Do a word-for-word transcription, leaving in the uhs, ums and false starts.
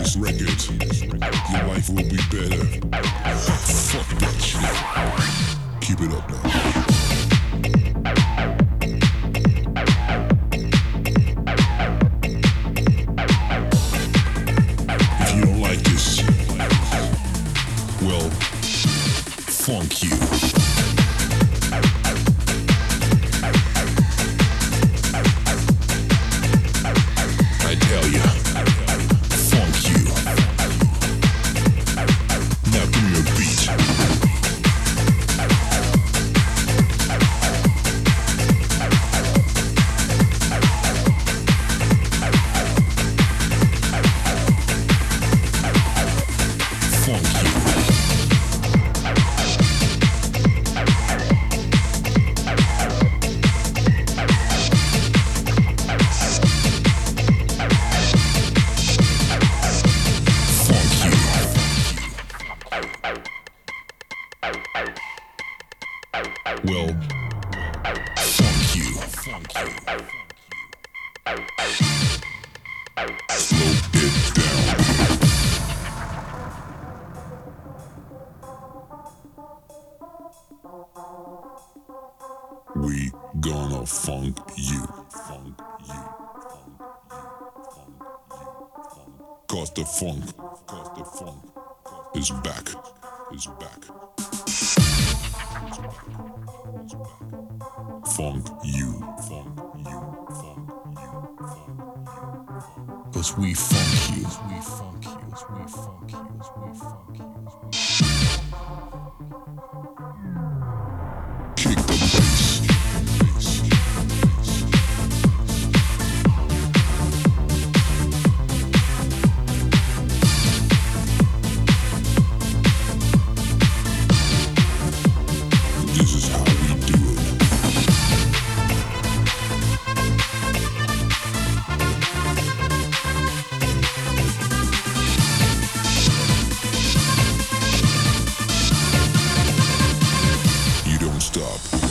this record, your life will be better. Fuck that shit. Keep it up now. Well, funk you. I tell ya, funk you. Now give me a beat. Funk you. Well, funk you. Funk you. Slow it down. We gonna funk you. Funk you. Funk you. Funk you. Funk. Cause the funk. Cause the funk is back. Is back. Funk you, funk you, funk you, funk you. Cause we funk you, we funk you, we funk you, we funk you. Kick the bass. This is how we do it. You don't stop.